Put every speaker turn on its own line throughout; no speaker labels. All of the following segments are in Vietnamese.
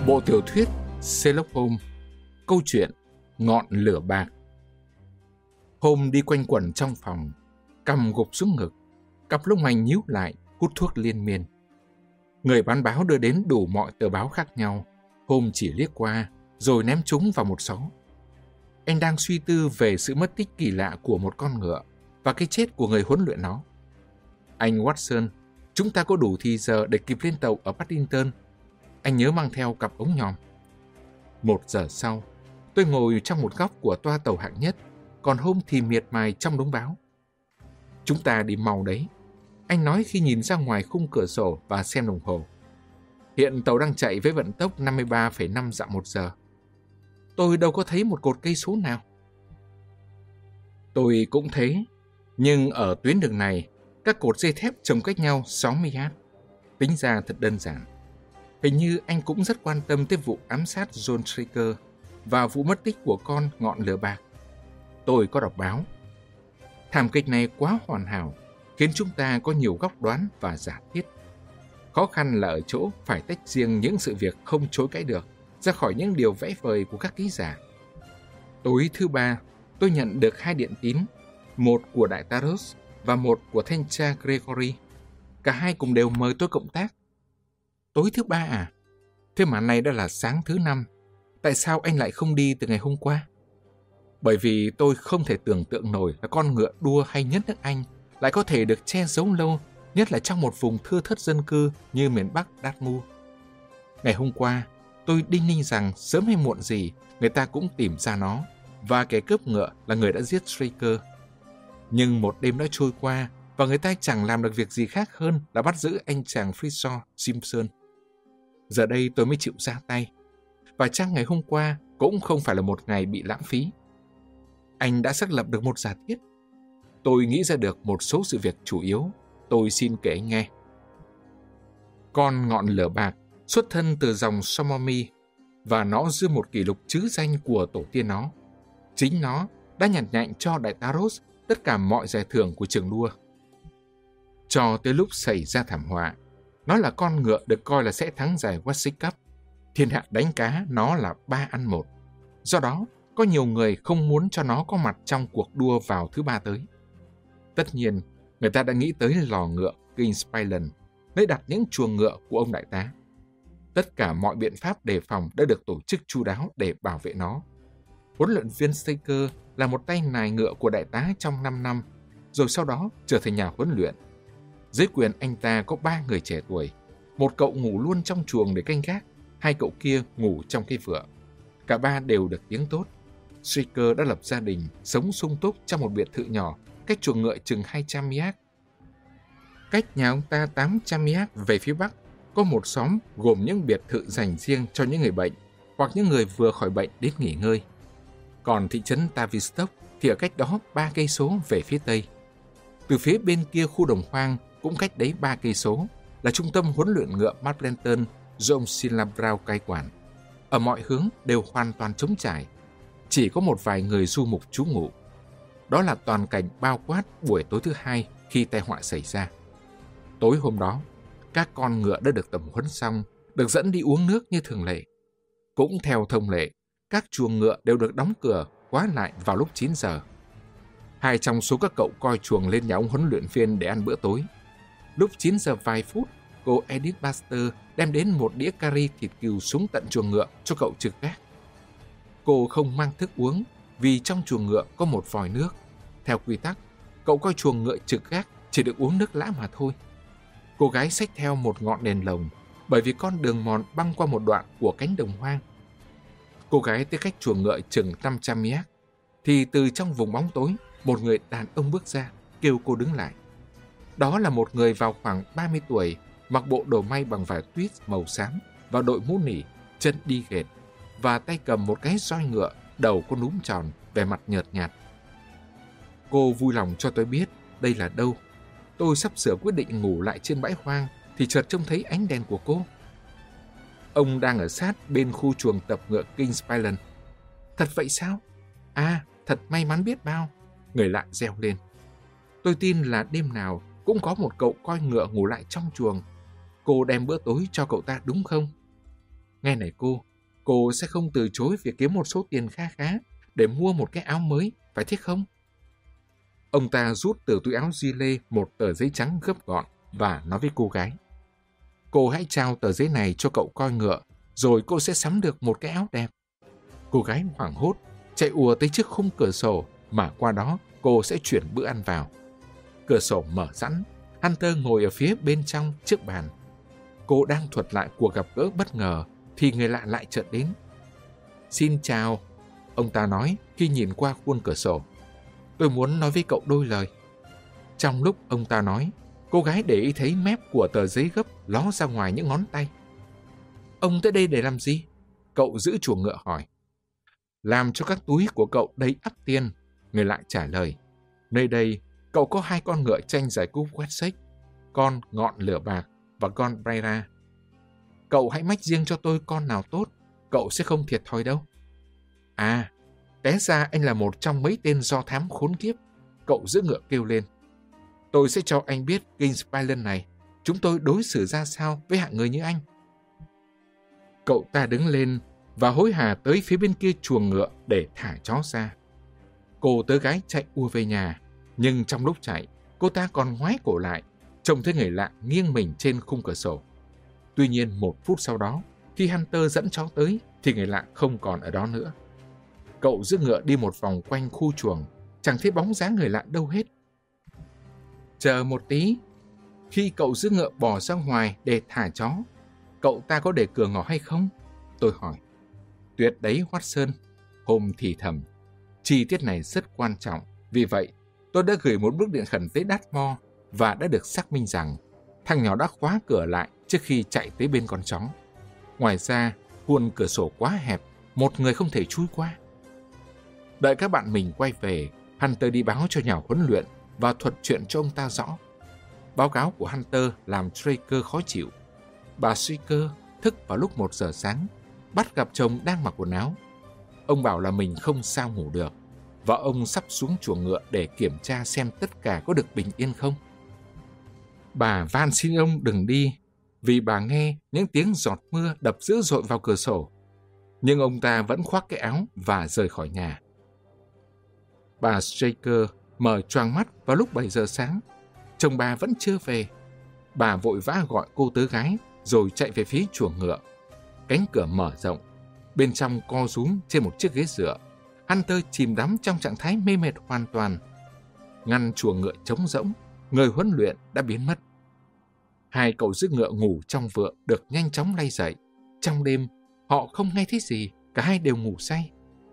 Bộ tiểu thuyết Sherlock Holmes. Câu chuyện Ngọn lửa bạc. Holmes đi quanh quẩn trong phòng, cằm gục xuống ngực, cặp lông mày nhíu lại, hút thuốc liên miên. Người bán báo đưa đến đủ mọi tờ báo khác nhau. Holmes chỉ liếc qua, rồi ném chúng vào một xó. Anh đang suy tư về sự mất tích kỳ lạ của một con ngựa và cái chết của người huấn luyện nó. Anh Watson, chúng ta có đủ thì giờ để kịp lên tàu ở Paddington. Anh nhớ mang theo cặp ống nhòm. 1 giờ sau, tôi ngồi trong một góc của toa tàu hạng nhất, còn Holmes thì miệt mài trong đống báo. Chúng ta đi mau đấy, anh nói khi nhìn ra ngoài khung cửa sổ và xem đồng hồ. Hiện tàu đang chạy với vận tốc 53,5 dặm một giờ. Tôi đâu có thấy một cột cây số nào. Tôi cũng thế, nhưng ở tuyến đường này, các cột dây thép chồng cách nhau 60 yard. Tính ra thật đơn giản. Hình như anh cũng rất quan tâm tới vụ ám sát John Straker và vụ mất tích của con ngọn lửa bạc. Tôi có đọc báo. Thảm kịch này quá hoàn hảo, khiến chúng ta có nhiều góc đoán và giả thiết. Khó khăn là ở chỗ phải tách riêng những sự việc không chối cãi được ra khỏi những điều vẽ vời của các ký giả. Tối thứ Ba, tôi nhận được 2 điện tín, một của đại tá Ross và một của thanh tra Gregory. Cả hai cùng đều mời tôi cộng tác. Tối thứ Ba à? Thế mà nay đã là sáng thứ Năm. Tại sao anh lại không đi từ ngày hôm qua? Bởi vì tôi không thể tưởng tượng nổi là con ngựa đua hay nhất nước Anh lại có thể được che giấu lâu, nhất là trong một vùng thưa thớt dân cư như miền Bắc Dartmoor. Ngày hôm qua, tôi đinh ninh rằng sớm hay muộn gì người ta cũng tìm ra nó, và kẻ cướp ngựa là người đã giết Straker. Nhưng một đêm đã trôi qua và người ta chẳng làm được việc gì khác hơn là bắt giữ anh chàng Freesaw Simpson. Giờ đây tôi mới chịu ra tay. Và chắc ngày hôm qua cũng không phải là một ngày bị lãng phí. Anh đã xác lập được một giả thiết. Tôi nghĩ ra được một số sự việc chủ yếu. Tôi xin kể anh nghe. Con ngọn lửa bạc xuất thân từ dòng Somerset và nó giữ một kỷ lục trứ danh của tổ tiên nó. Chính nó đã nhặt nhạnh cho đại tá Ross tất cả mọi giải thưởng của trường đua. Cho tới lúc xảy ra thảm họa, nó là con ngựa được coi là sẽ thắng giải Wessex Cup. Thiên hạ đánh cá nó là 3-1. Do đó, có nhiều người không muốn cho nó có mặt trong cuộc đua vào thứ Ba tới. Tất nhiên, người ta đã nghĩ tới lò ngựa King's Pyland, nơi đặt những chuồng ngựa của ông đại tá. Tất cả mọi biện pháp đề phòng đã được tổ chức chu đáo để bảo vệ nó. Huấn luyện viên Straker là một tay nài ngựa của đại tá trong 5 năm, rồi sau đó trở thành nhà huấn luyện. Dưới quyền anh ta có 3 người trẻ tuổi. Một cậu ngủ luôn trong chuồng để canh gác, 2 cậu kia ngủ trong cây vựa. Cả 3 đều được tiếng tốt. Straker đã lập gia đình, sống sung túc trong một biệt thự nhỏ, cách chuồng ngựa chừng 200 yard. Cách nhà ông ta 800 yard về phía bắc, có một xóm gồm những biệt thự dành riêng cho những người bệnh hoặc những người vừa khỏi bệnh đến nghỉ ngơi. Còn thị trấn Tavistock thì ở cách đó 3 cây số về phía tây. Từ phía bên kia khu đồng hoang cũng cách đấy 3 cây số là trung tâm huấn luyện ngựa Marpleton do ông Silas Brown cai quản. Ở mọi hướng đều hoàn toàn trống trải, chỉ có một vài người du mục trú ngụ. Đó là toàn cảnh bao quát buổi tối thứ Hai khi tai họa xảy ra. Tối hôm đó, các con ngựa đã được tẩm huấn xong, được dẫn đi uống nước như thường lệ. Cũng theo thông lệ, các chuồng ngựa đều được đóng cửa, khóa lại vào lúc 9 giờ. 2 trong số các cậu coi chuồng lên nhà ông huấn luyện viên để ăn bữa tối. Lúc 9 giờ vài phút, cô Edith Baxter đem đến một đĩa curry thịt cừu xuống tận chuồng ngựa cho cậu trực gác. Cô không mang thức uống vì trong chuồng ngựa có một vòi nước. Theo quy tắc, cậu coi chuồng ngựa trực gác chỉ được uống nước lã mà thôi. Cô gái xách theo một ngọn đèn lồng bởi vì con đường mòn băng qua một đoạn của cánh đồng hoang. Cô gái tới cách chuồng ngựa chừng 500 yard thì từ trong vùng bóng tối, một người đàn ông bước ra, kêu cô đứng lại. Đó là một người vào khoảng 30 tuổi, mặc bộ đồ may bằng vải tuyết màu xám và đội mũ nỉ, chân đi ghệt, và tay cầm một cái roi ngựa, đầu có núm tròn, vẻ mặt nhợt nhạt. Cô vui lòng cho tôi biết đây là đâu. Tôi sắp sửa quyết định ngủ lại trên bãi hoang thì chợt trông thấy ánh đèn của cô. Ông đang ở sát bên khu chuồng tập ngựa King's Pyland. Thật vậy sao? À, thật may mắn biết bao. Người lạ reo lên. Tôi tin là đêm nào cũng có một cậu coi ngựa ngủ lại trong chuồng. Cô đem bữa tối cho cậu ta đúng không? Nghe này cô sẽ không từ chối việc kiếm một số tiền kha khá để mua một cái áo mới, phải thế không? Ông ta rút từ túi áo gi lê một tờ giấy trắng gấp gọn và nói với cô gái. Cô hãy trao tờ giấy này cho cậu coi ngựa, rồi cô sẽ sắm được một cái áo đẹp. Cô gái hoảng hốt, chạy ùa tới trước khung cửa sổ mà qua đó cô sẽ chuyển bữa ăn vào. Cửa sổ mở sẵn, Hunter ngồi ở phía bên trong chiếc bàn. Cô đang thuật lại cuộc gặp gỡ bất ngờ thì người lạ lại chợt đến. Xin chào, ông ta nói khi nhìn qua khuôn cửa sổ. Tôi muốn nói với cậu đôi lời. Trong lúc ông ta nói, cô gái để ý thấy mép của tờ giấy gấp ló ra ngoài những ngón tay. Ông tới đây để làm gì? Cậu giữ chuồng ngựa hỏi. Làm cho các túi của cậu đầy ắp tiền, người lạ trả lời. Nơi đây, cậu có 2 con ngựa tranh giải cúp Wessex, con Ngọn Lửa Bạc và con Braira. Cậu hãy mách riêng cho tôi con nào tốt, cậu sẽ không thiệt thòi đâu. À, té ra anh là một trong mấy tên do thám khốn kiếp, cậu giữ ngựa kêu lên. Tôi sẽ cho anh biết Kingspillen này, chúng tôi đối xử ra sao với hạng người như anh. Cậu ta đứng lên và hối hả tới phía bên kia chuồng ngựa để thả chó ra. Cô tớ gái chạy ùa về nhà, nhưng trong lúc chạy, cô ta còn ngoái cổ lại, trông thấy người lạ nghiêng mình trên khung cửa sổ. Tuy nhiên 1 phút sau đó, khi Hunter dẫn chó tới, thì người lạ không còn ở đó nữa. Cậu giữ ngựa đi một vòng quanh khu chuồng, chẳng thấy bóng dáng người lạ đâu hết. Chờ một tí, khi cậu giữ ngựa bỏ ra ngoài để thả chó, cậu ta có để cửa ngõ hay không? Tôi hỏi. Tuyệt đấy Watson, Holmes thì thầm. Chi tiết này rất quan trọng, vì vậy tôi đã gửi một bức điện khẩn tới Dartmoor và đã được xác minh rằng thằng nhỏ đã khóa cửa lại trước khi chạy tới bên con chó. Ngoài ra, khuôn cửa sổ quá hẹp, một người không thể chui qua. Đợi các bạn mình quay về, Hunter đi báo cho nhà huấn luyện và thuật chuyện cho ông ta rõ. Báo cáo của Hunter làm Straker khó chịu. Bà Straker thức vào lúc 1 giờ sáng, bắt gặp chồng đang mặc quần áo. Ông bảo là mình không sao ngủ được, và ông sắp xuống chuồng ngựa để kiểm tra xem tất cả có được bình yên không. Bà van xin ông đừng đi, vì bà nghe những tiếng giọt mưa đập dữ dội vào cửa sổ. Nhưng ông ta vẫn khoác cái áo và rời khỏi nhà. Bà Straker mở choàng mắt vào lúc 7 giờ sáng. Chồng bà vẫn chưa về. Bà vội vã gọi cô tớ gái rồi chạy về phía chuồng ngựa. Cánh cửa mở rộng. Bên trong co rúm trên một chiếc ghế dựa. Hunter chìm đắm trong trạng thái mê mệt hoàn toàn. Ngăn chuồng ngựa trống rỗng, người huấn luyện đã biến mất. 2 cậu giữ ngựa ngủ trong vựa được nhanh chóng lay dậy. Trong đêm, họ không nghe thấy gì, cả hai đều ngủ say.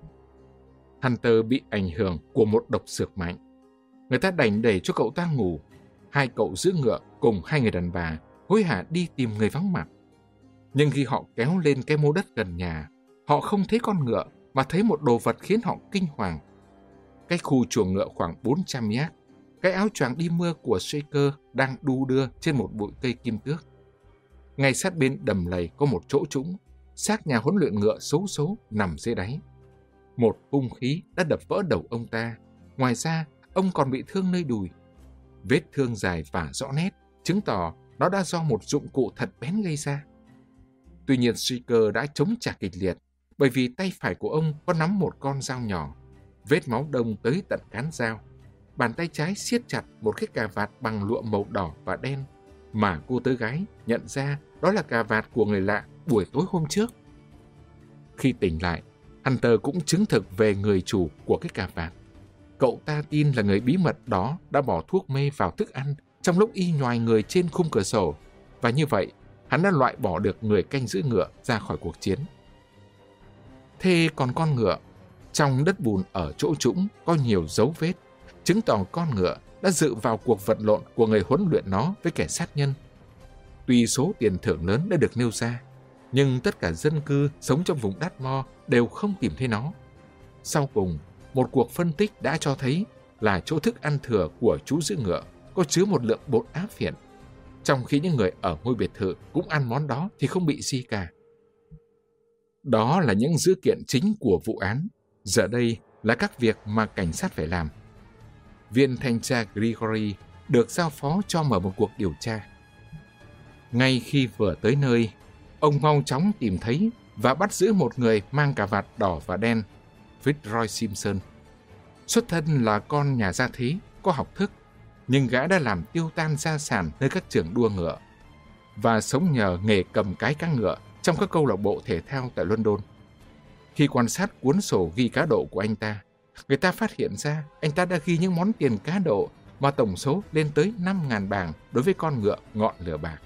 Hunter bị ảnh hưởng của một độc dược mạnh. Người ta đành để cho cậu ta ngủ. 2 cậu giữ ngựa cùng 2 người đàn bà hối hả đi tìm người vắng mặt. Nhưng khi họ kéo lên cái mô đất gần nhà, họ không thấy con ngựa mà thấy một đồ vật khiến họ kinh hoàng. Cách khu chuồng ngựa khoảng 400 mét, cái áo choàng đi mưa của Shaker đang đu đưa trên một bụi cây kim tước. Ngay sát bên đầm lầy có một chỗ trũng, xác nhà huấn luyện ngựa xấu số nằm dưới đáy. Một hung khí đã đập vỡ đầu ông ta. Ngoài ra, ông còn bị thương nơi đùi. Vết thương dài và rõ nét, chứng tỏ nó đã do một dụng cụ thật bén gây ra. Tuy nhiên, Shaker đã chống trả kịch liệt, bởi vì tay phải của ông có nắm một con dao nhỏ. Vết máu đông tới tận cán dao. Bàn tay trái siết chặt một cái cà vạt bằng lụa màu đỏ và đen, mà cô tớ gái nhận ra đó là cà vạt của người lạ buổi tối hôm trước. Khi tỉnh lại, Hunter cũng chứng thực về người chủ của cái cà vạt. Cậu ta tin là người bí mật đó đã bỏ thuốc mê vào thức ăn trong lúc y nhoài người trên khung cửa sổ, và như vậy hắn đã loại bỏ được người canh giữ ngựa ra khỏi cuộc chiến. Thế còn con ngựa, trong đất bùn ở chỗ trũng có nhiều dấu vết, chứng tỏ con ngựa đã dự vào cuộc vật lộn của người huấn luyện nó với kẻ sát nhân. Tuy số tiền thưởng lớn đã được nêu ra, nhưng tất cả dân cư sống trong vùng Dartmoor đều không tìm thấy nó. Sau cùng, một cuộc phân tích đã cho thấy là chỗ thức ăn thừa của chú giữ ngựa có chứa một lượng bột áp phiện, trong khi những người ở ngôi biệt thự cũng ăn món đó thì không bị gì cả. Đó là những dữ kiện chính của vụ án. Giờ đây là các việc mà cảnh sát phải làm. Viên thanh tra Gregory được giao phó cho mở một cuộc điều tra. Ngay khi vừa tới nơi, Ông mau chóng tìm thấy và bắt giữ một người mang cà vạt đỏ và đen, Fitzroy Simpson. Xuất thân là con nhà gia thế, có học thức, nhưng gã đã làm tiêu tan gia sản nơi các trường đua ngựa và sống nhờ nghề cầm cái cá ngựa trong các câu lạc bộ thể thao tại London. Khi quan sát cuốn sổ ghi cá độ của anh ta, người ta phát hiện ra anh ta đã ghi những món tiền cá độ mà tổng số lên tới 5.000 bảng đối với con ngựa ngọn lửa bạc.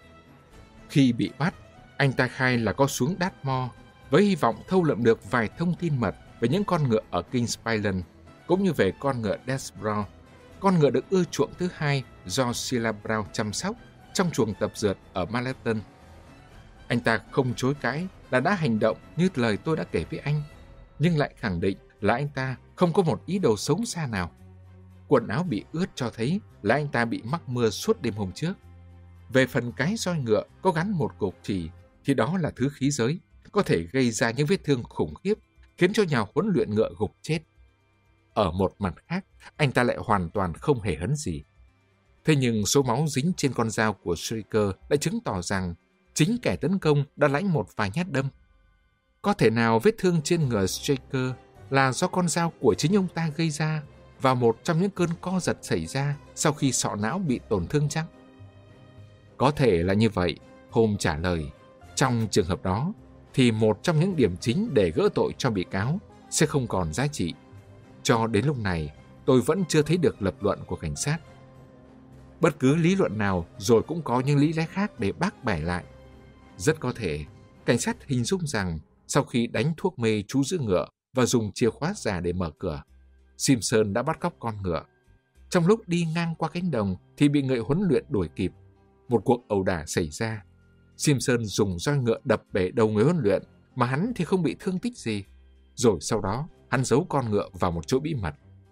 Khi bị bắt, anh ta khai là có xuống Dartmoor với hy vọng thâu lượm được vài thông tin mật về những con ngựa ở Kingspan, cũng như về con ngựa Des Brown, con ngựa được ưa chuộng thứ hai do Sheila Brown chăm sóc trong chuồng tập dượt ở Malleton. Anh ta không chối cãi là đã hành động như lời tôi đã kể với anh, nhưng lại khẳng định là anh ta không có một ý đồ xấu xa nào. Quần áo bị ướt cho thấy là anh ta bị mắc mưa suốt đêm hôm trước. Về phần cái roi ngựa có gắn một cột chỉ thì đó là thứ khí giới, có thể gây ra những vết thương khủng khiếp, khiến cho nhà huấn luyện ngựa gục chết. Ở một mặt khác, anh ta lại hoàn toàn không hề hấn gì. Thế nhưng số máu dính trên con dao của Striker đã chứng tỏ rằng chính kẻ tấn công đã lãnh một vài nhát đâm. Có thể nào vết thương trên người Striker là do con dao của chính ông ta gây ra vào một trong những cơn co giật xảy ra sau khi sọ não bị tổn thương chăng? Có thể là như vậy, Holmes trả lời. Trong trường hợp đó, thì một trong những điểm chính để gỡ tội cho bị cáo sẽ không còn giá trị. Cho đến lúc này, tôi vẫn chưa thấy được lập luận của cảnh sát. Bất cứ lý luận nào rồi cũng có những lý lẽ khác để bác bẻ lại. Rất có thể, cảnh sát hình dung rằng sau khi đánh thuốc mê chú giữ ngựa và dùng chìa khóa giả để mở cửa, Simpson đã bắt cóc con ngựa. Trong lúc đi ngang qua cánh đồng thì bị người huấn luyện đuổi kịp. Một cuộc ẩu đả xảy ra. Simpson dùng roi ngựa đập bể đầu người huấn luyện, mà hắn thì không bị thương tích gì. Rồi sau đó, hắn giấu con ngựa vào một chỗ bí mật.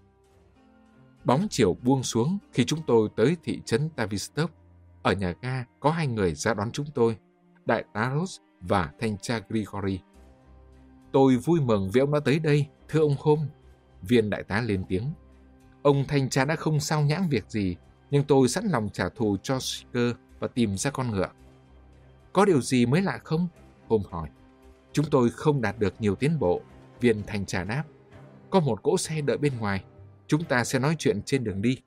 Bóng chiều buông xuống khi chúng tôi tới thị trấn Tavistock. Ở nhà ga có hai người ra đón chúng tôi, đại tá Ross và thanh tra Gregory. Tôi vui mừng vì ông đã tới đây, thưa ông Holmes. Viên đại tá lên tiếng. Ông thanh tra đã không sao nhãng việc gì, nhưng tôi sẵn lòng trả thù cho Striker và tìm ra con ngựa. Có điều gì mới lạ không? Holmes hỏi. Chúng tôi không đạt được nhiều tiến bộ, viên thanh tra đáp. Có một cỗ xe đợi bên ngoài, chúng ta sẽ nói chuyện trên đường đi.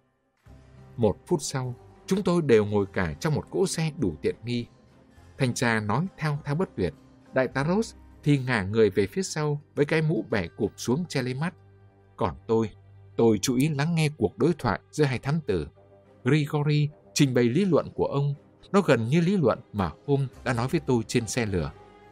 1 phút sau, chúng tôi đều ngồi cả trong một cỗ xe đủ tiện nghi. Thanh tra nói thao thao bất tuyệt, đại tá Ross thì ngả người về phía sau với cái mũ bẻ cụp xuống che lấy mắt. Còn tôi chú ý lắng nghe cuộc đối thoại giữa hai thám tử. Gregory trình bày lý luận của ông, nó gần như lý luận mà Holmes đã nói với tôi trên xe lửa.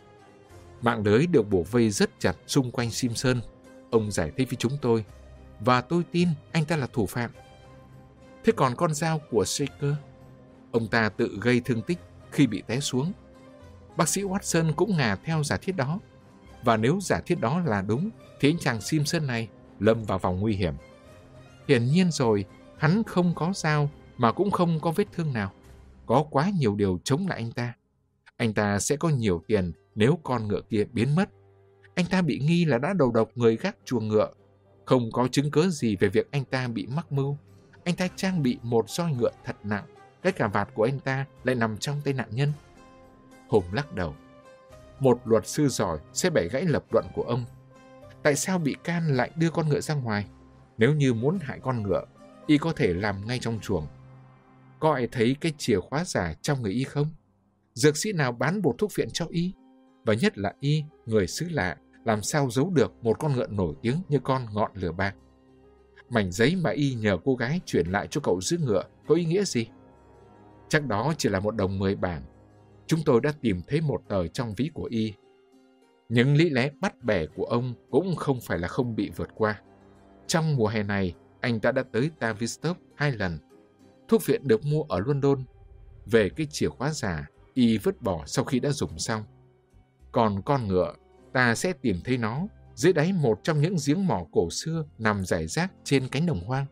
Mạng lưới được bủa vây rất chặt xung quanh Simpson, ông giải thích với chúng tôi, và tôi tin anh ta là thủ phạm. Thế còn con dao của Striker? Ông ta tự gây thương tích khi bị té xuống. Bác sĩ Watson cũng ngả theo giả thiết đó. Và nếu giả thiết đó là đúng, thì anh chàng Simpson này lâm vào vòng nguy hiểm. Hiển nhiên rồi, hắn không có dao mà cũng không có vết thương nào. Có quá nhiều điều chống lại anh ta. Anh ta sẽ có nhiều tiền nếu con ngựa kia biến mất. Anh ta bị nghi là đã đầu độc người gác chuồng ngựa. Không có chứng cớ gì về việc anh ta bị mắc mưu. Anh ta trang bị một roi ngựa thật nặng. Cái cà vạt của anh ta lại nằm trong tay nạn nhân. Holmes lắc đầu. Một luật sư giỏi sẽ bẻ gãy lập luận của ông. Tại sao bị can lại đưa con ngựa ra ngoài? Nếu như muốn hại con ngựa, y có thể làm ngay trong chuồng. Có ai thấy cái chìa khóa giả trong người y không? Dược sĩ nào bán bột thuốc viện cho y? Và nhất là y, người xứ lạ, làm sao giấu được một con ngựa nổi tiếng như con ngọn lửa bạc? Mảnh giấy mà y nhờ cô gái chuyển lại cho cậu giữ ngựa có ý nghĩa gì? Chắc đó chỉ là 1 đồng 10 bảng. Chúng tôi đã tìm thấy một tờ trong ví của y. Những lý lẽ bắt bẻ của ông cũng không phải là không bị vượt qua. Trong mùa hè này, anh ta đã tới Tavistock 2 lần. Thuốc viện được mua ở London. Về cái chìa khóa giả, y vứt bỏ sau khi đã dùng xong. Còn con ngựa, ta sẽ tìm thấy nó dưới đáy một trong những giếng mỏ cổ xưa nằm rải rác trên cánh đồng hoang.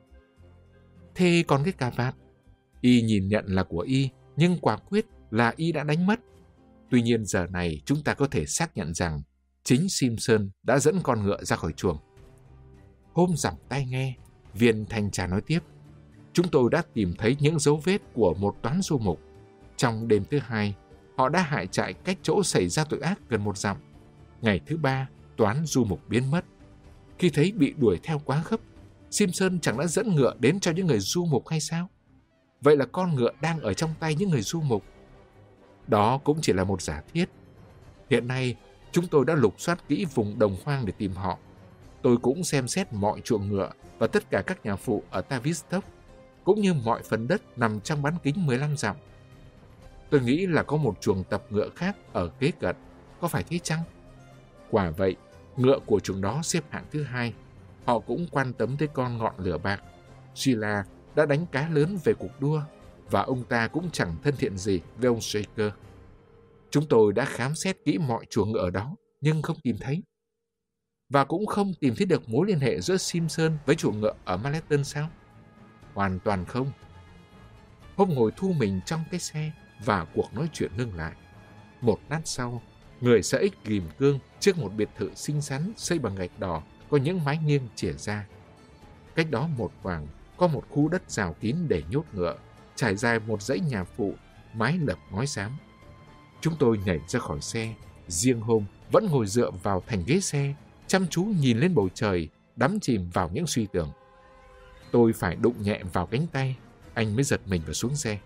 Thế còn cái cà vạt? Y nhìn nhận là của y, nhưng quả quyết là y đã đánh mất. Tuy nhiên giờ này chúng ta có thể xác nhận rằng chính Simpson đã dẫn con ngựa ra khỏi chuồng. Holmes giỏng tai nghe, viên thanh tra nói tiếp. Chúng tôi đã tìm thấy những dấu vết của một toán du mục. Trong đêm thứ 2, Họ đã hại trại cách chỗ xảy ra tội ác gần 1 dặm. Ngày thứ 3, toán du mục biến mất. Khi thấy bị đuổi theo quá gấp, Simpson chẳng đã dẫn ngựa đến cho những người du mục hay sao? Vậy là con ngựa đang ở trong tay những người du mục. Đó cũng chỉ là một giả thiết. Hiện nay, chúng tôi đã lục soát kỹ vùng đồng hoang để tìm họ. Tôi cũng xem xét mọi chuồng ngựa và tất cả các nhà phụ ở Tavistock, cũng như mọi phần đất nằm trong bán kính 15 dặm. Tôi nghĩ là có một chuồng tập ngựa khác ở kế cận, có phải thế chăng? Quả vậy, ngựa của chuồng đó xếp hạng thứ 2. Họ cũng quan tâm tới con ngọn lửa bạc. Sheila đã đánh cá lớn về cuộc đua, và ông ta cũng chẳng thân thiện gì với ông Shaker. Chúng tôi đã khám xét kỹ mọi chuồng ngựa ở đó, nhưng không tìm thấy. Và cũng không tìm thấy được mối liên hệ giữa Simpson với chuồng ngựa ở Malleton sao? Hoàn toàn không. Hôm ngồi thu mình trong cái xe và cuộc nói chuyện ngưng lại. Một lát sau, người xã ích ghim cương trước một biệt thự xinh xắn xây bằng gạch đỏ có những mái nghiêng chìa ra. Cách đó một quảng có một khu đất rào kín để nhốt ngựa, trải dài một dãy nhà phụ, mái lợp ngói xám. Chúng tôi nhảy ra khỏi xe, riêng hôm vẫn ngồi dựa vào thành ghế xe, chăm chú nhìn lên bầu trời, đắm chìm vào những suy tưởng. Tôi phải đụng nhẹ vào cánh tay, anh mới giật mình và xuống xe.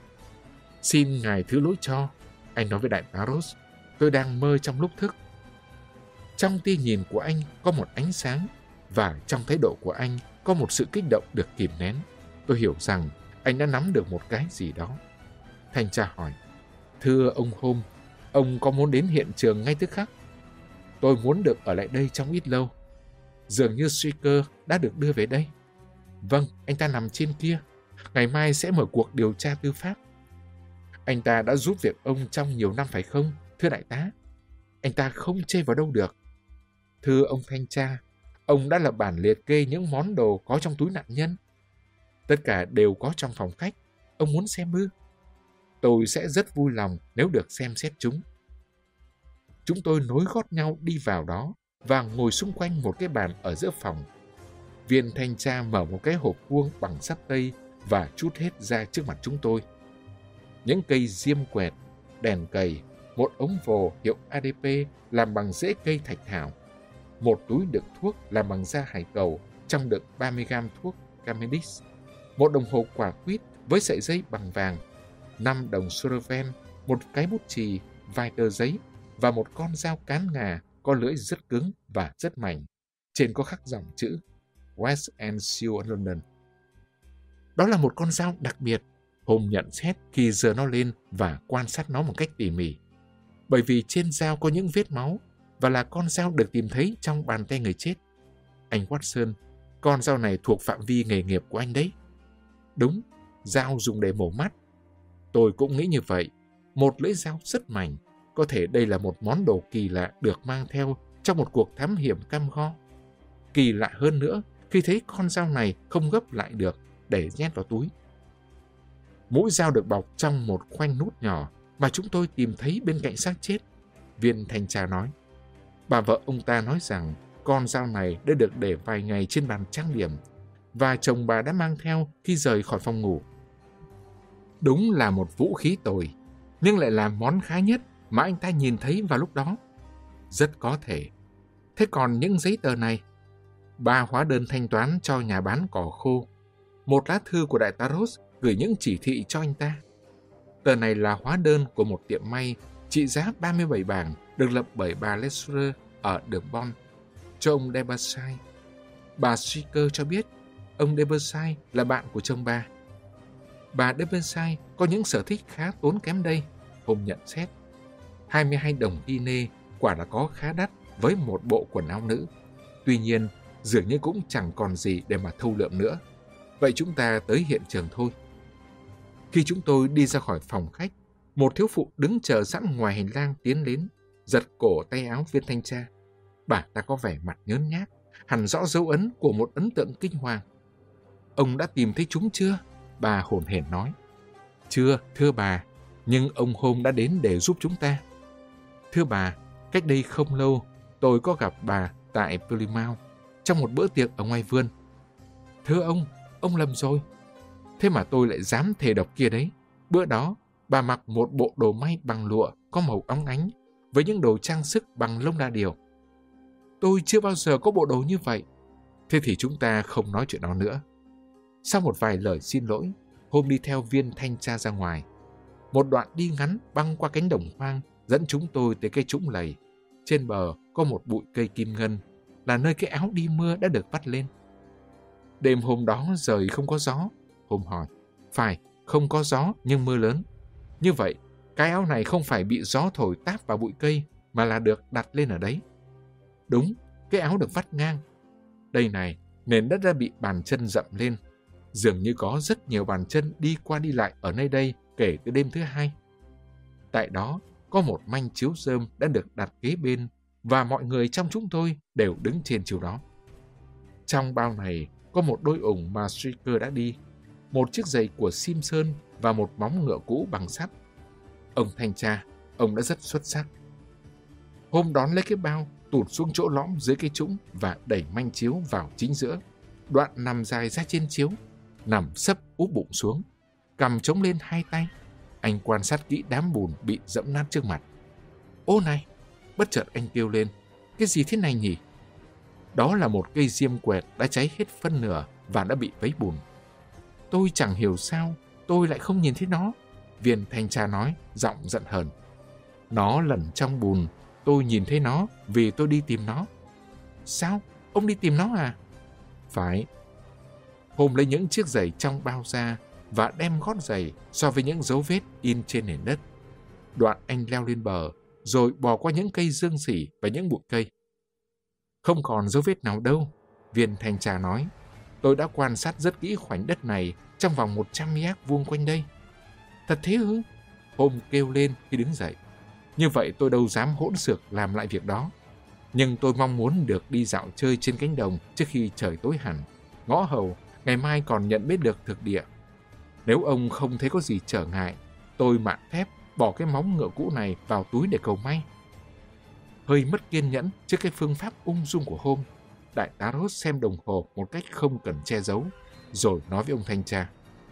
Xin ngài thứ lỗi cho, anh nói với đại tá Ross, tôi đang mơ trong lúc thức. Trong tia nhìn của anh có một ánh sáng, và trong thái độ của anh có một sự kích động được kìm nén. Tôi hiểu rằng anh đã nắm được một cái gì đó. Thanh tra hỏi, thưa ông Holmes, ông có muốn đến hiện trường ngay tức khắc? Tôi muốn được ở lại đây trong ít lâu. Dường như Shaker đã được đưa về đây. Vâng, anh ta nằm trên kia. Ngày mai sẽ mở cuộc điều tra tư pháp. Anh ta đã giúp việc ông trong nhiều năm phải không, thưa đại tá? Anh ta không chê vào đâu được. Thưa ông thanh tra, ông đã lập bản liệt kê những món đồ có trong túi nạn nhân. Tất cả đều có trong phòng khách. Ông muốn xem ư? Tôi sẽ rất vui lòng nếu được xem xét chúng. Chúng tôi nối gót nhau đi vào đó và ngồi xung quanh một cái bàn ở giữa phòng. Viên thanh tra mở một cái hộp vuông bằng sắt tây và trút hết ra trước mặt chúng tôi. Những cây diêm quẹt, đèn cầy, một ống vồ hiệu ADP làm bằng rễ cây thạch thảo, một túi đựng thuốc làm bằng da hải cẩu trong đựng 30 gram thuốc Camedis, một đồng hồ quả quýt với sợi dây bằng vàng, 5 đồng Suraven, một cái bút chì, vài tờ giấy và một con dao cán ngà có lưỡi rất cứng và rất mảnh. Trên có khắc dòng chữ West End Seal London. Đó là một con dao đặc biệt. Holmes nhận xét khi giơ nó lên và quan sát nó một cách tỉ mỉ. Bởi vì trên dao có những vết máu và là con dao được tìm thấy trong bàn tay người chết. Anh Watson, con dao này thuộc phạm vi nghề nghiệp của anh đấy. Đúng, dao dùng để mổ mắt. Tôi cũng nghĩ như vậy. Một lưỡi dao rất mảnh. Có thể đây là một món đồ kỳ lạ được mang theo trong một cuộc thám hiểm cam go. Kỳ lạ hơn nữa khi thấy con dao này không gấp lại được để nhét vào túi. Mũi dao được bọc trong một khoanh nút nhỏ mà chúng tôi tìm thấy bên cạnh xác chết. Viên thanh tra nói. Bà vợ ông ta nói rằng con dao này đã được để vài ngày trên bàn trang điểm và chồng bà đã mang theo khi rời khỏi phòng ngủ. Đúng là một vũ khí tồi, nhưng lại là món khá nhất mà anh ta nhìn thấy vào lúc đó. Rất có thể. Thế còn những giấy tờ này? 3 hóa đơn thanh toán cho nhà bán cỏ khô. Một lá thư của đại tá Ross gửi những chỉ thị cho anh ta. Tờ này là hóa đơn của một tiệm may trị giá 37 bảng được lập bởi bà Lessure ở đường Bon cho ông Deberside. Bà Shaker cho biết ông Deberside là bạn của chồng bà. Bà Deberside có những sở thích khá tốn kém đây, Holmes nhận xét. 22 đồng guinea quả là có khá đắt với một bộ quần áo nữ. Tuy nhiên, dường như cũng chẳng còn gì để mà thâu lượm nữa. Vậy chúng ta tới hiện trường thôi. Khi chúng tôi đi ra khỏi phòng khách, một thiếu phụ đứng chờ sẵn ngoài hành lang tiến đến, giật cổ tay áo viên thanh tra. Bà ta có vẻ mặt nhớn nhác, hẳn rõ dấu ấn của một ấn tượng kinh hoàng. Ông đã tìm thấy chúng chưa? Bà hồn hển nói. Chưa, thưa bà, nhưng ông Holmes đã đến để giúp chúng ta. Thưa bà, cách đây không lâu, tôi có gặp bà tại Plymouth trong một bữa tiệc ở ngoài vườn. Thưa ông lầm rồi. Thế mà tôi lại dám thề độc kia đấy. Bữa đó, Bà mặc một bộ đồ may bằng lụa có màu óng ánh với những đồ trang sức bằng lông đa điểu. Tôi chưa bao giờ có bộ đồ như vậy. Thế thì chúng ta không nói chuyện đó nữa. Sau một vài lời xin lỗi, Hôm đi theo viên thanh tra ra ngoài. Một đoạn đi ngắn băng qua cánh đồng hoang dẫn chúng tôi tới cây trũng lầy. Trên bờ có một bụi cây kim ngân, là nơi cái áo đi mưa đã được vắt lên. Đêm hôm đó trời không có gió. Hôm hỏi, phải, không có gió nhưng mưa lớn. Như vậy, cái áo này không phải bị gió thổi táp vào bụi cây, mà là được đặt lên ở đấy. Đúng, cái áo được vắt ngang. Đây này, nền đất đã bị bàn chân dậm lên. Dường như có rất nhiều bàn chân đi qua đi lại ở nơi đây kể từ đêm thứ hai. Tại đó, có một manh chiếu rơm đã được đặt kế bên, và mọi người trong chúng tôi đều đứng trên chiếu đó. Trong bao này có một đôi ủng mà Stricker đã đi, một chiếc giày của Simpson và một móng ngựa cũ bằng sắt. Ông thanh tra, ông đã rất xuất sắc. Hôm đón lấy cái bao, tụt xuống chỗ lõm dưới cái trũng và đẩy manh chiếu vào chính giữa. Đoạn nằm dài ra trên chiếu, nằm sấp úp bụng xuống, cầm chống lên hai tay. Anh quan sát kỹ đám bùn bị dẫm nát trước mặt. Ô này! Bất chợt anh kêu lên, cái gì thế này nhỉ? Đó là một cây diêm quẹt đã cháy hết phân nửa và đã bị vấy bùn. Tôi chẳng hiểu sao tôi lại không nhìn thấy nó. Viên thanh tra nói, giọng giận hờn. Nó lẩn trong bùn, tôi nhìn thấy nó vì tôi đi tìm nó. Sao? Ông đi tìm nó à? Phải. Hôm lấy những chiếc giày trong bao ra và đem gót giày so với những dấu vết in trên nền đất. Đoạn anh leo lên bờ, rồi bò qua những cây dương xỉ và những bụi cây. Không còn dấu vết nào đâu, viên thanh tra nói. Tôi đã quan sát rất kỹ khoảnh đất này trong vòng 100 mét vuông quanh đây. Thật thế ư? Hôm kêu lên khi đứng dậy. Như vậy tôi đâu dám hỗn xược làm lại việc đó. Nhưng tôi mong muốn được đi dạo chơi trên cánh đồng trước khi trời tối hẳn. Ngõ hầu, ngày mai còn nhận biết được thực địa. Nếu ông không thấy có gì trở ngại, tôi mạn thép bỏ cái móng ngựa cũ này vào túi để cầu may. Hơi mất kiên nhẫn trước cái phương pháp ung dung của Hôm, đại tá Ross xem đồng hồ một cách không cần che giấu, rồi nói với ông thanh tra.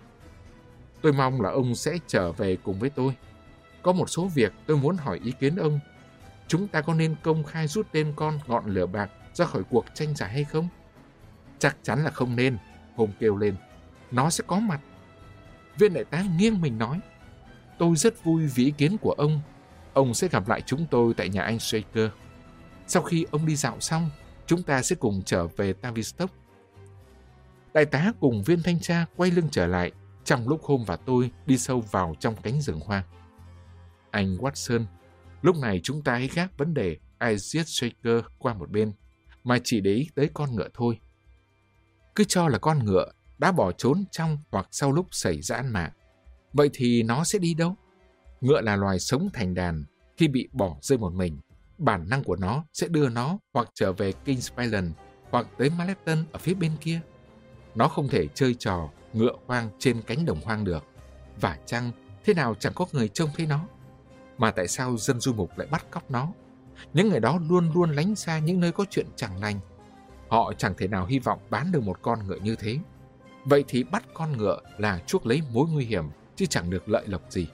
Tôi mong là ông sẽ trở về cùng với tôi. Có một số việc tôi muốn hỏi ý kiến ông. Chúng ta có nên công khai rút tên con ngọn lửa bạc ra khỏi cuộc tranh giải hay không? Chắc chắn là không nên, Hôm kêu lên. Nó sẽ có mặt. Viên đại tá nghiêng mình nói. Tôi rất vui vì ý kiến của ông. Ông sẽ gặp lại chúng tôi tại nhà anh Shaker. Sau khi ông đi dạo xong, chúng ta sẽ cùng trở về Tavistock. Đại tá cùng viên thanh tra quay lưng trở lại trong lúc Hôm và tôi đi sâu vào trong cánh rừng hoang. Anh Watson, lúc này chúng ta hãy gác vấn đề ai giết Shaker qua một bên, mà chỉ để ý tới con ngựa thôi. Cứ cho là con ngựa đã bỏ trốn trong hoặc sau lúc xảy ra án mạng. Vậy thì nó sẽ đi đâu? Ngựa là loài sống thành đàn. Khi bị bỏ rơi một mình, bản năng của nó sẽ đưa nó hoặc trở về Kings Island hoặc tới Malleton ở phía bên kia. Nó không thể chơi trò ngựa hoang trên cánh đồng hoang được. Và chăng thế nào chẳng có người trông thấy nó. Mà tại sao dân du mục lại bắt cóc nó? Những người đó luôn luôn lánh xa những nơi có chuyện chẳng lành. Họ chẳng thể nào hy vọng bán được một con ngựa như thế. Vậy thì bắt con ngựa là chuốc lấy mối nguy hiểm, chứ chẳng được lợi lộc gì.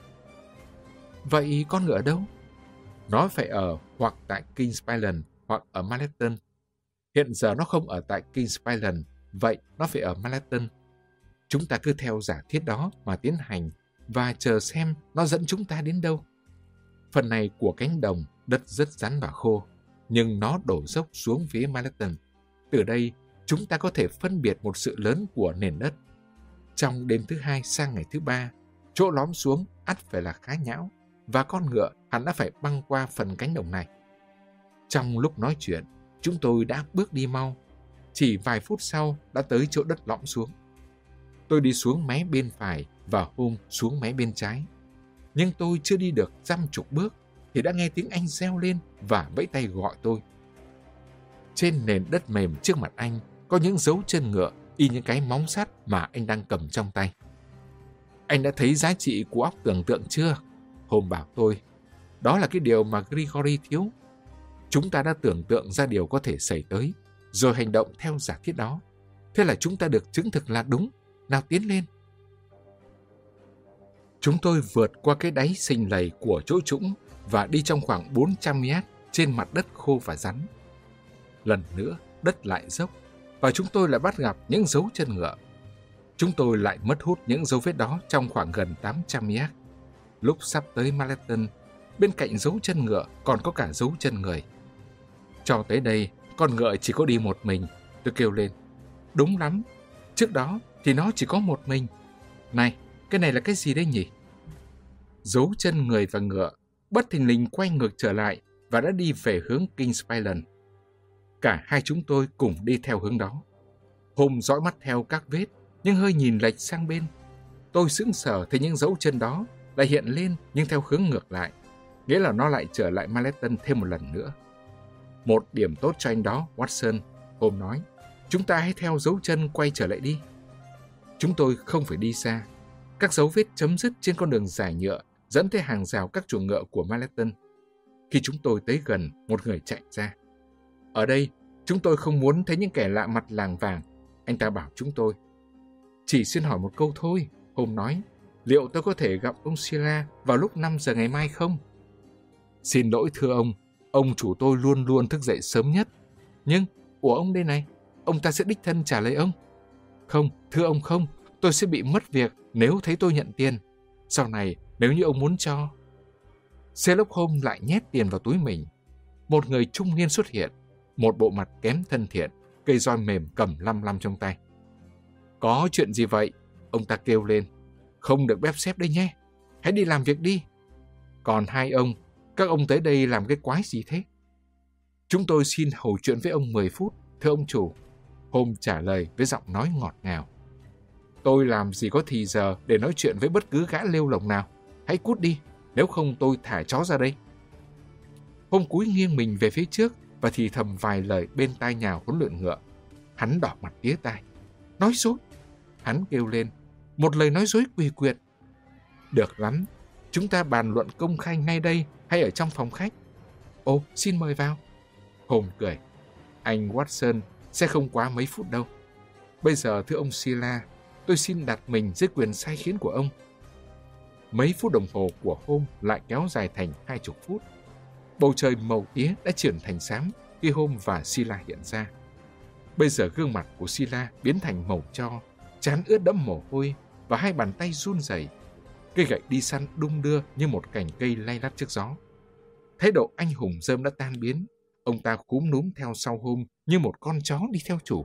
Vậy con ngựa ở đâu? Nó phải ở hoặc tại Kings Island hoặc ở Malleton. Hiện giờ nó không ở tại Kings Island, vậy nó phải ở Malleton. Chúng ta cứ theo giả thiết đó mà tiến hành và chờ xem nó dẫn chúng ta đến đâu. Phần này của cánh đồng, đất rất rắn và khô, nhưng nó đổ dốc xuống phía Malleton. Từ đây, chúng ta có thể phân biệt một sự lớn của nền đất. Trong đêm thứ hai sang ngày thứ ba, chỗ lõm xuống ắt phải là khá nhão, và con ngựa hẳn đã phải băng qua phần cánh đồng này. Trong lúc nói chuyện, chúng tôi đã bước đi mau. Chỉ vài phút sau đã tới chỗ đất lõm xuống. Tôi đi xuống mé bên phải và Hôm xuống mé bên trái. Nhưng tôi chưa đi được 50 bước thì đã nghe tiếng anh reo lên và vẫy tay gọi tôi. Trên nền đất mềm trước mặt anh có những dấu chân ngựa y những cái móng sắt mà anh đang cầm trong tay. Anh đã thấy giá trị của óc tưởng tượng chưa? Hôm bảo tôi. Đó là cái điều mà Grigory thiếu. Chúng ta đã tưởng tượng ra điều có thể xảy tới, rồi hành động theo giả thiết đó. Thế là chúng ta được chứng thực là đúng. Nào tiến lên. Chúng tôi vượt qua cái đáy xình lầy của chỗ trũng và đi trong khoảng 400 mét trên mặt đất khô và rắn. Lần nữa, đất lại dốc và chúng tôi lại bắt gặp những dấu chân ngựa. Chúng tôi lại mất hút những dấu vết đó trong khoảng gần 800 mét. Lúc sắp tới Malleton, bên cạnh dấu chân ngựa còn có cả dấu chân người. Cho tới đây, con ngựa chỉ có đi một mình. Tôi kêu lên. Đúng lắm, trước đó thì nó chỉ có một mình. Này, cái này là cái gì đấy nhỉ? Dấu chân người và ngựa bất thình lình quay ngược trở lại và đã đi về hướng Kingsland. Cả hai chúng tôi cùng đi theo hướng đó. Holmes dõi mắt theo các vết, nhưng hơi nhìn lệch sang bên. Tôi sững sờ thấy những dấu chân đó lại hiện lên nhưng theo hướng ngược lại, nghĩa là nó lại trở lại Malleton thêm một lần nữa. Một điểm tốt cho anh đó, Watson, Holmes nói. Chúng ta hãy theo dấu chân quay trở lại đi. Chúng tôi không phải đi xa. Các dấu vết chấm dứt trên con đường dài nhựa dẫn tới hàng rào các chuồng ngựa của Malleton. Khi chúng tôi tới gần, một người chạy ra. Ở đây, chúng tôi không muốn thấy những kẻ lạ mặt làng vàng, anh ta bảo chúng tôi. Chỉ xin hỏi một câu thôi, Holmes nói. Liệu tôi có thể gặp ông Sheila vào lúc 5 giờ ngày mai không? Xin lỗi thưa ông chủ tôi luôn luôn thức dậy sớm nhất. Nhưng, của ông đây này, ông ta sẽ đích thân trả lời ông. Không, thưa ông không, tôi sẽ bị mất việc nếu thấy tôi nhận tiền. Sau này, nếu như ông muốn cho. Sherlock Holmes lại nhét tiền vào túi mình. Một người trung niên xuất hiện, một bộ mặt kém thân thiện, cây roi mềm cầm lăm lăm trong tay. Có chuyện gì vậy? Ông ta kêu lên. Không được bép xép đây nhé. Hãy đi làm việc đi. Còn hai ông, các ông tới đây làm cái quái gì thế? Chúng tôi xin hầu chuyện với ông 10 phút, thưa ông chủ. Holmes trả lời với giọng nói ngọt ngào. Tôi làm gì có thì giờ để nói chuyện với bất cứ gã lêu lồng nào. Hãy cút đi, nếu không tôi thả chó ra đây. Holmes cúi nghiêng mình về phía trước và thì thầm vài lời bên tai nhà huấn luyện ngựa. Hắn đỏ mặt tía tai. Nói dối! Hắn kêu lên. Một lời nói dối quỳ quyệt. Được lắm, chúng ta bàn luận công khai ngay đây hay ở trong phòng khách? Ồ, xin mời vào. Holmes cười. Anh Watson sẽ không quá mấy phút đâu. Bây giờ thưa ông Sheila, tôi xin đặt mình dưới quyền sai khiến của ông. Mấy phút đồng hồ của Holmes lại kéo dài thành 20 phút. Bầu trời màu tía đã chuyển thành xám khi Holmes và Sheila hiện ra. Bây giờ gương mặt của Sheila biến thành màu tro, trán ướt đẫm mồ hôi và hai bàn tay run rẩy. Cây gậy đi săn đung đưa như một cành cây lay lắt trước gió. Thái độ anh hùng rơm đã tan biến. Ông ta cúm núm theo sau Holmes như một con chó đi theo chủ.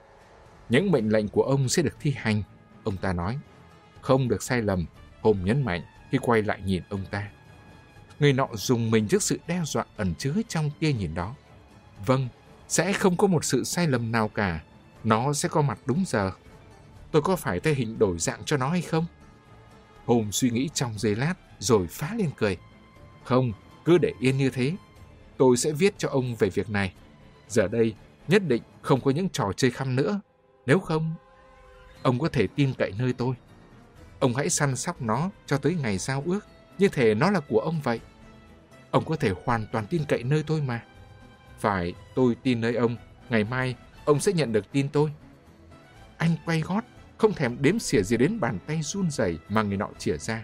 Những mệnh lệnh của ông sẽ được thi hành, ông ta nói. Không được sai lầm, Holmes nhấn mạnh khi quay lại nhìn ông ta. Người nọ rùng mình trước sự đe dọa ẩn chứa trong tia nhìn đó. Vâng, sẽ không có một sự sai lầm nào cả. Nó sẽ có mặt đúng giờ. Tôi có phải thay hình đổi dạng cho nó hay không? Holmes suy nghĩ trong giây lát rồi phá lên cười. Không, cứ để yên như thế. Tôi sẽ viết cho ông về việc này. Giờ đây, nhất định không có những trò chơi khăm nữa. Nếu không, ông có thể tin cậy nơi tôi. Ông hãy săn sóc nó cho tới ngày giao ước, như thể nó là của ông vậy. Ông có thể hoàn toàn tin cậy nơi tôi mà. Phải, tôi tin nơi ông. Ngày mai, ông sẽ nhận được tin tôi. Anh quay gót, không thèm đếm xỉa gì đến bàn tay run rẩy mà người nọ chìa ra.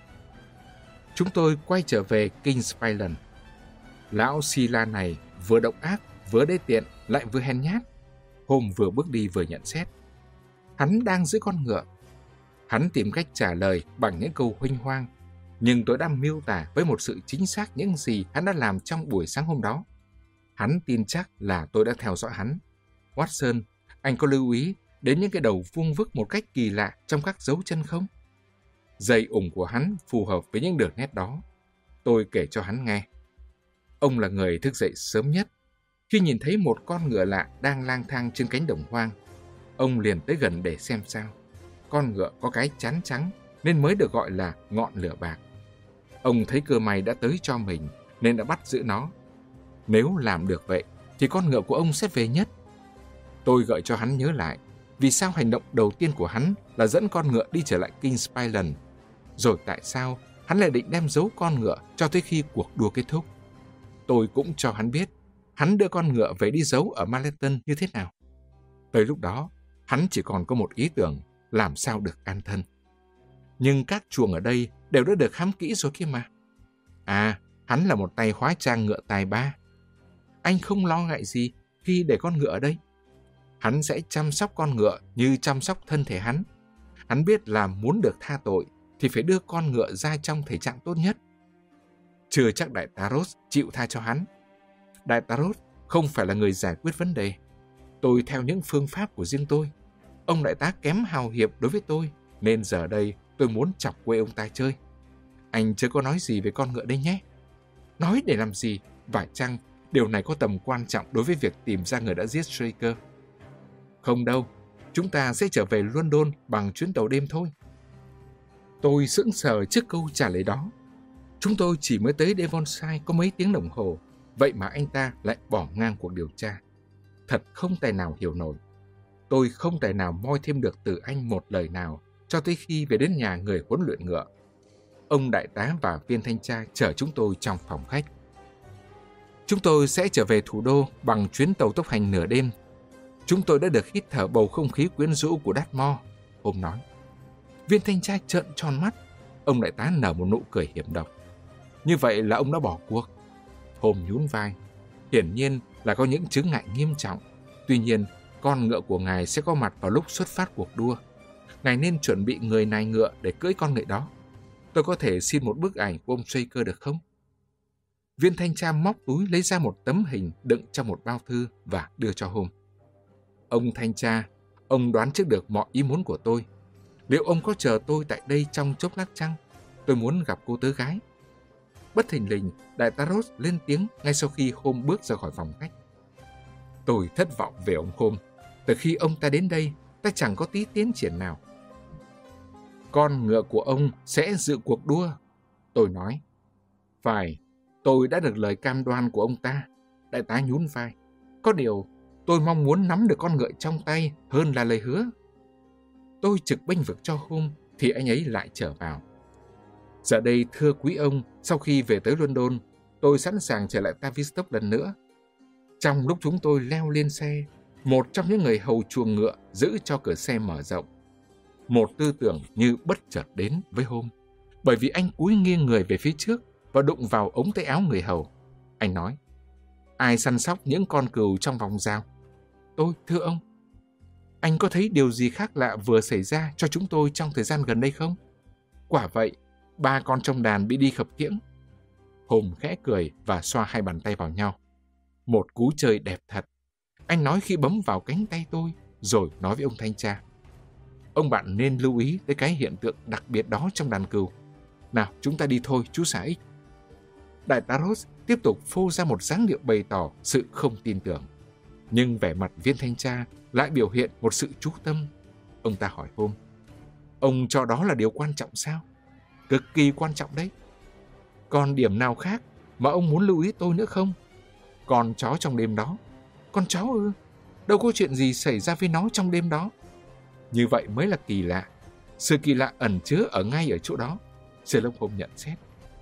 Chúng tôi quay trở về Kingsland. Lão Sheila này vừa độc ác, vừa đê tiện, lại vừa hèn nhát. Holmes vừa bước đi vừa nhận xét. Hắn đang giữ con ngựa. Hắn tìm cách trả lời bằng những câu huênh hoang, nhưng tôi đã miêu tả với một sự chính xác những gì hắn đã làm trong buổi sáng hôm đó. Hắn tin chắc là tôi đã theo dõi hắn. Watson, anh có lưu ý đến những cái đầu vuông vức một cách kỳ lạ trong các dấu chân không? Giày ủng của hắn phù hợp với những đường nét đó. Tôi kể cho hắn nghe. Ông là người thức dậy sớm nhất. Khi nhìn thấy một con ngựa lạ đang lang thang trên cánh đồng hoang, ông liền tới gần để xem sao. Con ngựa có cái chán trắng nên mới được gọi là ngọn lửa bạc. Ông thấy cơ may đã tới cho mình nên đã bắt giữ nó. Nếu làm được vậy thì con ngựa của ông sẽ về nhất. Tôi gợi cho hắn nhớ lại vì sao hành động đầu tiên của hắn là dẫn con ngựa đi trở lại Kingsland, rồi tại sao hắn lại định đem giấu con ngựa cho tới khi cuộc đua kết thúc. Tôi cũng cho hắn biết hắn đưa con ngựa về đi giấu ở Malleton như thế nào. Tới lúc đó, hắn chỉ còn có một ý tưởng làm sao được an thân. Nhưng các chuồng ở đây đều đã được khám kỹ rồi kia mà. À, hắn là một tay hóa trang ngựa tài ba. Anh không lo ngại gì khi để con ngựa ở đây. Hắn sẽ chăm sóc con ngựa như chăm sóc thân thể hắn. Hắn biết là muốn được tha tội thì phải đưa con ngựa ra trong thể trạng tốt nhất. Chưa chắc đại tá Ross chịu tha cho hắn. Đại tá Ross không phải là người giải quyết vấn đề. Tôi theo những phương pháp của riêng tôi. Ông đại tá kém hào hiệp đối với tôi, nên giờ đây tôi muốn chọc quê ông ta chơi. Anh chưa có nói gì về con ngựa đây nhé. Nói để làm gì? Phải chăng điều này có tầm quan trọng đối với việc tìm ra người đã giết Straker? Không đâu, chúng ta sẽ trở về London bằng chuyến tàu đêm thôi. Tôi sững sờ trước câu trả lời đó. Chúng tôi chỉ mới tới Devonshire có mấy tiếng đồng hồ, vậy mà anh ta lại bỏ ngang cuộc điều tra. Thật không tài nào hiểu nổi. Tôi không tài nào moi thêm được từ anh một lời nào cho tới khi về đến nhà người huấn luyện ngựa. Ông đại tá và viên thanh tra chở chúng tôi trong phòng khách. Chúng tôi sẽ trở về thủ đô bằng chuyến tàu tốc hành nửa đêm. Chúng tôi đã được hít thở bầu không khí quyến rũ của Dartmoor, Holmes nói. Viên thanh tra trợn tròn mắt. Ông đại tá nở một nụ cười hiểm độc. Như vậy là ông đã bỏ cuộc. Holmes nhún vai. Hiển nhiên là có những chướng ngại nghiêm trọng. Tuy nhiên, con ngựa của ngài sẽ có mặt vào lúc xuất phát cuộc đua. Ngài nên chuẩn bị người nài ngựa để cưỡi con ngựa đó. Tôi có thể xin một bức ảnh của ông Straker được không? Viên thanh tra móc túi lấy ra một tấm hình đựng trong một bao thư và đưa cho Holmes. Ông thanh tra, ông đoán trước được mọi ý muốn của tôi. Liệu ông có chờ tôi tại đây trong chốc lát chăng? Tôi muốn gặp cô tớ gái. Bất thình lình, đại tá Ross lên tiếng ngay sau khi Holmes bước ra khỏi phòng khách. Tôi thất vọng về ông Holmes. Từ khi ông ta đến đây, ta chẳng có tí tiến triển nào. Con ngựa của ông sẽ dự cuộc đua, tôi nói. Phải, tôi đã được lời cam đoan của ông ta. Đại tá nhún vai. Có điều, tôi mong muốn nắm được con ngựa trong tay hơn là lời hứa. Tôi trực bênh vực cho Holmes thì anh ấy lại trở vào. Giờ đây, thưa quý ông, sau khi về tới London, tôi sẵn sàng trở lại Tavistock lần nữa. Trong lúc chúng tôi leo lên xe, một trong những người hầu chuồng ngựa giữ cho cửa xe mở rộng. Một tư tưởng như bất chợt đến với Holmes, bởi vì anh cúi nghiêng người về phía trước và đụng vào ống tay áo người hầu. Anh nói, ai săn sóc những con cừu trong vòng rào? Tôi, thưa ông. Anh có thấy điều gì khác lạ vừa xảy ra cho chúng tôi trong thời gian gần đây không? Quả vậy, 3 con trong đàn bị đi khập khiễng. Holmes khẽ cười và xoa hai bàn tay vào nhau. Một cú chơi đẹp thật. Anh nói khi bấm vào cánh tay tôi, rồi nói với ông thanh tra. Ông bạn nên lưu ý tới cái hiện tượng đặc biệt đó trong đàn cừu. Nào, chúng ta đi thôi, chú xã X. Đại tá Ross tiếp tục phô ra một dáng điệu bày tỏ sự không tin tưởng. Nhưng vẻ mặt viên thanh tra lại biểu hiện một sự chú tâm. Ông ta hỏi Holmes, ông cho đó là điều quan trọng sao? Cực kỳ quan trọng đấy. Còn điểm nào khác mà ông muốn lưu ý tôi nữa không? Con chó trong đêm đó. Con chó ư? Đâu có chuyện gì xảy ra với nó trong đêm đó. Như vậy mới là kỳ lạ. Sự kỳ lạ ẩn chứa ở ngay ở chỗ đó. Sherlock Holmes nhận xét.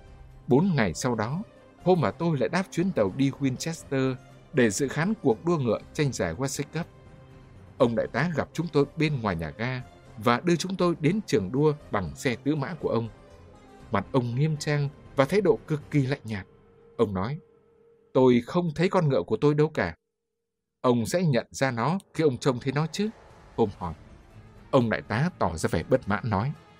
4 ngày sau đó, Holmes và tôi lại đáp chuyến tàu đi Winchester để dự khán cuộc đua ngựa tranh giải Wessex Cup. Ông đại tá gặp chúng tôi bên ngoài nhà ga và đưa chúng tôi đến trường đua bằng xe tứ mã của ông. Mặt ông nghiêm trang và thái độ cực kỳ lạnh nhạt. Ông nói, tôi không thấy con ngựa của tôi đâu cả. Ông sẽ nhận ra nó khi ông trông thấy nó chứ? Holmes hỏi. Ông đại tá tỏ ra vẻ bất mãn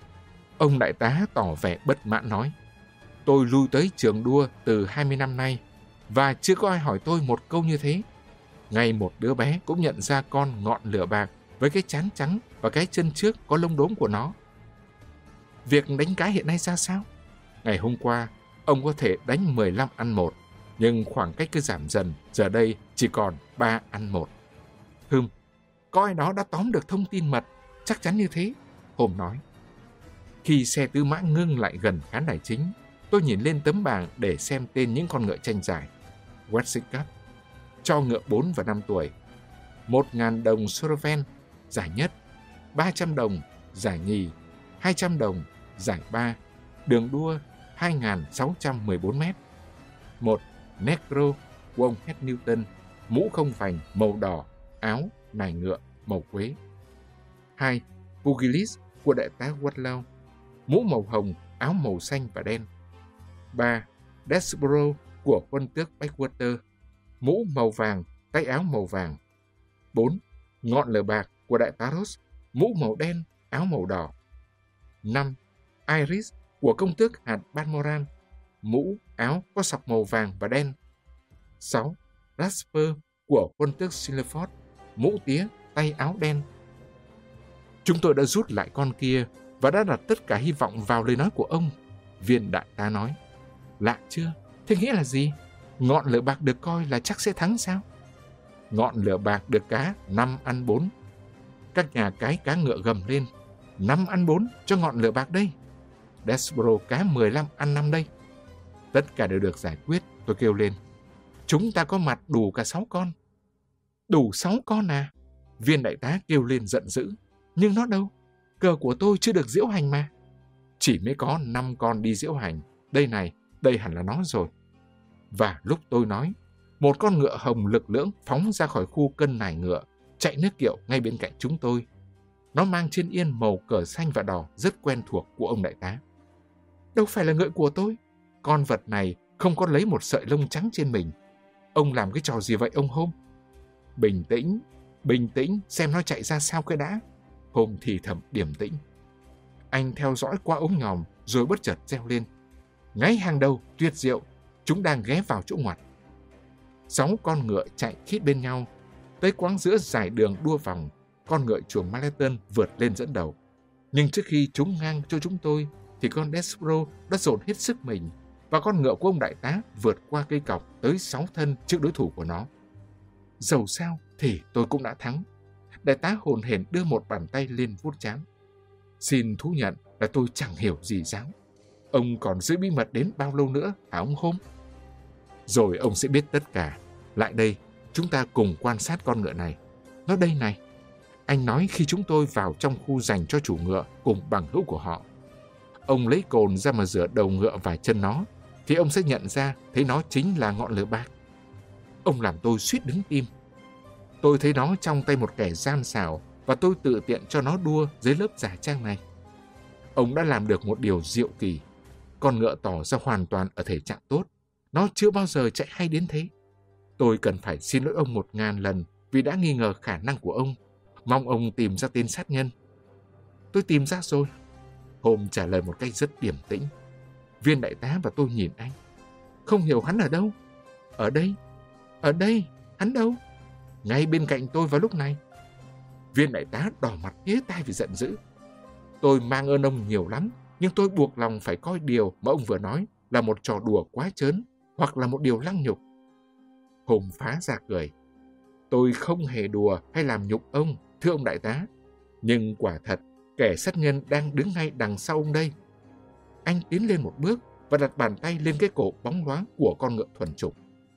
nói. Tôi lui tới trường đua từ 20 năm nay và chưa có ai hỏi tôi một câu như thế. Ngay một đứa bé cũng nhận ra con ngọn lửa bạc với cái trán trắng và cái chân trước có lông đốm của nó. Việc đánh cá hiện nay ra sao? Ngày hôm qua, ông có thể đánh 15-1, nhưng khoảng cách cứ giảm dần, giờ đây chỉ còn 3-1. Có ai đó đã tóm được thông tin mật, chắc chắn như thế, Holmes nói. Khi xe tứ mã ngưng lại gần khán đài chính, tôi nhìn lên tấm bảng để xem tên những con ngựa tranh giải. Wessex Cup, cho ngựa 4 và 5 tuổi. 1.000 đồng Soroven, giải nhất. 300 đồng, giải nhì. 200 đồng, giải ba. Đường đua 2.614 mét. 1. Negro của ông Heath Newton, mũ không vành màu đỏ, áo, nải ngựa, màu quế. 2. Pugilis của đại tá Watlow. mũ màu hồng, áo màu xanh và đen. 3. Desborough của quân tước Blackwater, mũ màu vàng, tay áo màu vàng. 4. Ngọn lửa bạc của đại tá Ross, mũ màu đen, áo màu đỏ. 5. Iris của công tước hạt Balmoral, mũ, áo có sọc màu vàng và đen. 6. Rasper của quân tước Silverford, mũ tía, tay áo đen. Chúng tôi đã rút lại con kia và đã đặt tất cả hy vọng vào lời nói của ông, viên đại tá nói. Lạ chưa? Thế nghĩa là gì? Ngọn lửa bạc được coi là chắc sẽ thắng sao? Ngọn lửa bạc được cá 5 ăn 4. Các nhà cái cá ngựa gầm lên. 5 ăn 4 cho ngọn lửa bạc đây. Desborough cá 15 ăn 5 đây. Tất cả đều được giải quyết, tôi kêu lên. Chúng ta có mặt đủ cả 6 con. Đủ 6 con à? Viên đại tá kêu lên giận dữ. Nhưng nó đâu? Cờ của tôi chưa được diễu hành mà. Chỉ mới có 5 con đi diễu hành. Đây này, đây hẳn là nó rồi. Và lúc tôi nói, một con ngựa hồng lực lưỡng phóng ra khỏi khu cân nải ngựa, chạy nước kiệu ngay bên cạnh chúng tôi. Nó mang trên yên màu cờ xanh và đỏ rất quen thuộc của ông đại tá. Đâu phải là ngựa của tôi. Con vật này không có lấy một sợi lông trắng trên mình. Ông làm cái trò gì vậy ông Hôm? Bình tĩnh, xem nó chạy ra sao cái đã. Hôm thì thầm điềm tĩnh. Anh theo dõi qua ống nhòm rồi bất chợt reo lên. Ngay hàng đầu, tuyệt diệu, chúng đang ghé vào chỗ ngoặt. 6 con ngựa chạy khít bên nhau. Tới quãng giữa dải đường đua vòng, con ngựa chuồng Maleton vượt lên dẫn đầu. Nhưng trước khi chúng ngang cho chúng tôi, thì con Desborough đã dồn hết sức mình, và con ngựa của ông đại tá vượt qua cây cọc tới 6 thân trước đối thủ của nó. Dầu sao thì tôi cũng đã thắng. Đại tá hồn hển đưa một bàn tay lên vuốt trán. Xin thú nhận là tôi chẳng hiểu gì giáo. Ông còn giữ bí mật đến bao lâu nữa hả ông Hôm? Rồi ông sẽ biết tất cả. Lại đây, chúng ta cùng quan sát con ngựa này. Nó đây này. Anh nói khi chúng tôi vào trong khu dành cho chủ ngựa cùng bằng hữu của họ. Ông lấy cồn ra mà rửa đầu ngựa và chân nó, thì ông sẽ nhận ra thấy nó chính là ngọn lửa bạc. Ông làm tôi suýt đứng tim. Tôi thấy nó trong tay một kẻ gian xảo và tôi tự tiện cho nó đua dưới lớp giả trang này. Ông đã làm được một điều diệu kỳ. Con ngựa tỏ ra hoàn toàn ở thể trạng tốt. Nó chưa bao giờ chạy hay đến thế. Tôi cần phải xin lỗi ông 1000 lần vì đã nghi ngờ khả năng của ông. Mong ông tìm ra tên sát nhân. Tôi tìm ra rồi. Hôm trả lời một cách rất điềm tĩnh. Viên đại tá và tôi nhìn anh. Không hiểu hắn ở đâu? Ở đây, hắn đâu? Ngay bên cạnh tôi vào lúc này. Viên đại tá đỏ mặt tía tai vì giận dữ. Tôi mang ơn ông nhiều lắm, nhưng tôi buộc lòng phải coi điều mà ông vừa nói là một trò đùa quá trớn hoặc là một điều lăng nhục. Hôm phá ra cười. Tôi không hề đùa hay làm nhục ông, thưa ông đại tá. Nhưng quả thật, kẻ sát nhân đang đứng ngay đằng sau ông đây. Anh tiến lên một bước và đặt bàn tay lên cái cổ bóng loáng của con ngựa thuần chủng.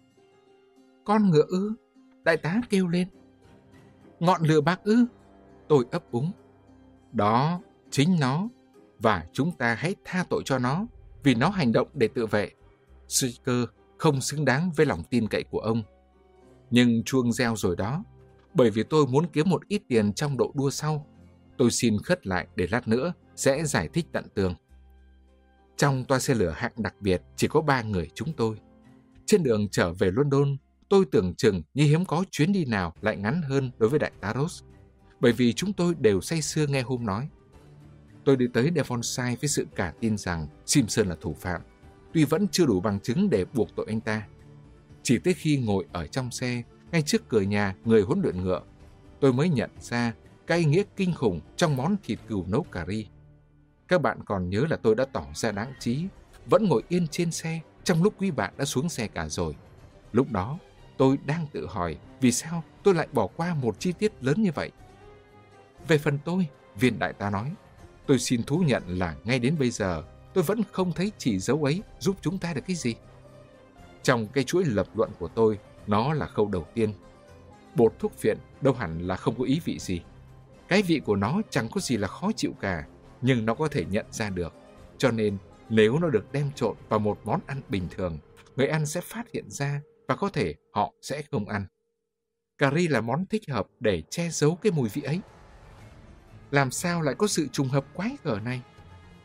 Con ngựa ư? Đại tá kêu lên. Ngọn lửa bạc ư? Tôi ấp úng. Đó, chính nó. Và chúng ta hãy tha tội cho nó, vì nó hành động để tự vệ. Striker không xứng đáng với lòng tin cậy của ông. Nhưng chuông reo rồi đó. Bởi vì tôi muốn kiếm một ít tiền trong độ đua sau, tôi xin khất lại để lát nữa sẽ giải thích tận tường. Trong toa xe lửa hạng đặc biệt chỉ có 3 người chúng tôi. Trên đường trở về London, tôi tưởng chừng như hiếm có chuyến đi nào lại ngắn hơn đối với đại tá Ross, bởi vì chúng tôi đều say sưa nghe Hôm nói. Tôi đi tới Devonshire với sự cả tin rằng Simpson là thủ phạm, tuy vẫn chưa đủ bằng chứng để buộc tội anh ta. Chỉ tới khi ngồi ở trong xe, ngay trước cửa nhà người huấn luyện ngựa, tôi mới nhận ra cái ý nghĩa kinh khủng trong món thịt cừu nấu cà ri. Các bạn còn nhớ là tôi đã tỏ ra đáng trí, vẫn ngồi yên trên xe trong lúc quý bạn đã xuống xe cả rồi. Lúc đó, tôi đang tự hỏi vì sao tôi lại bỏ qua một chi tiết lớn như vậy. Về phần tôi, viên đại tá nói, tôi xin thú nhận là ngay đến bây giờ tôi vẫn không thấy chỉ dấu ấy giúp chúng ta được cái gì. Trong cái chuỗi lập luận của tôi, nó là khâu đầu tiên. Bột thuốc phiện đâu hẳn là không có ý vị gì. Cái vị của nó chẳng có gì là khó chịu cả, nhưng nó có thể nhận ra được. Cho nên nếu nó được đem trộn vào một món ăn bình thường, người ăn sẽ phát hiện ra và có thể họ sẽ không ăn. Cà ri là món thích hợp để che giấu cái mùi vị ấy. Làm sao lại có sự trùng hợp quái gở này?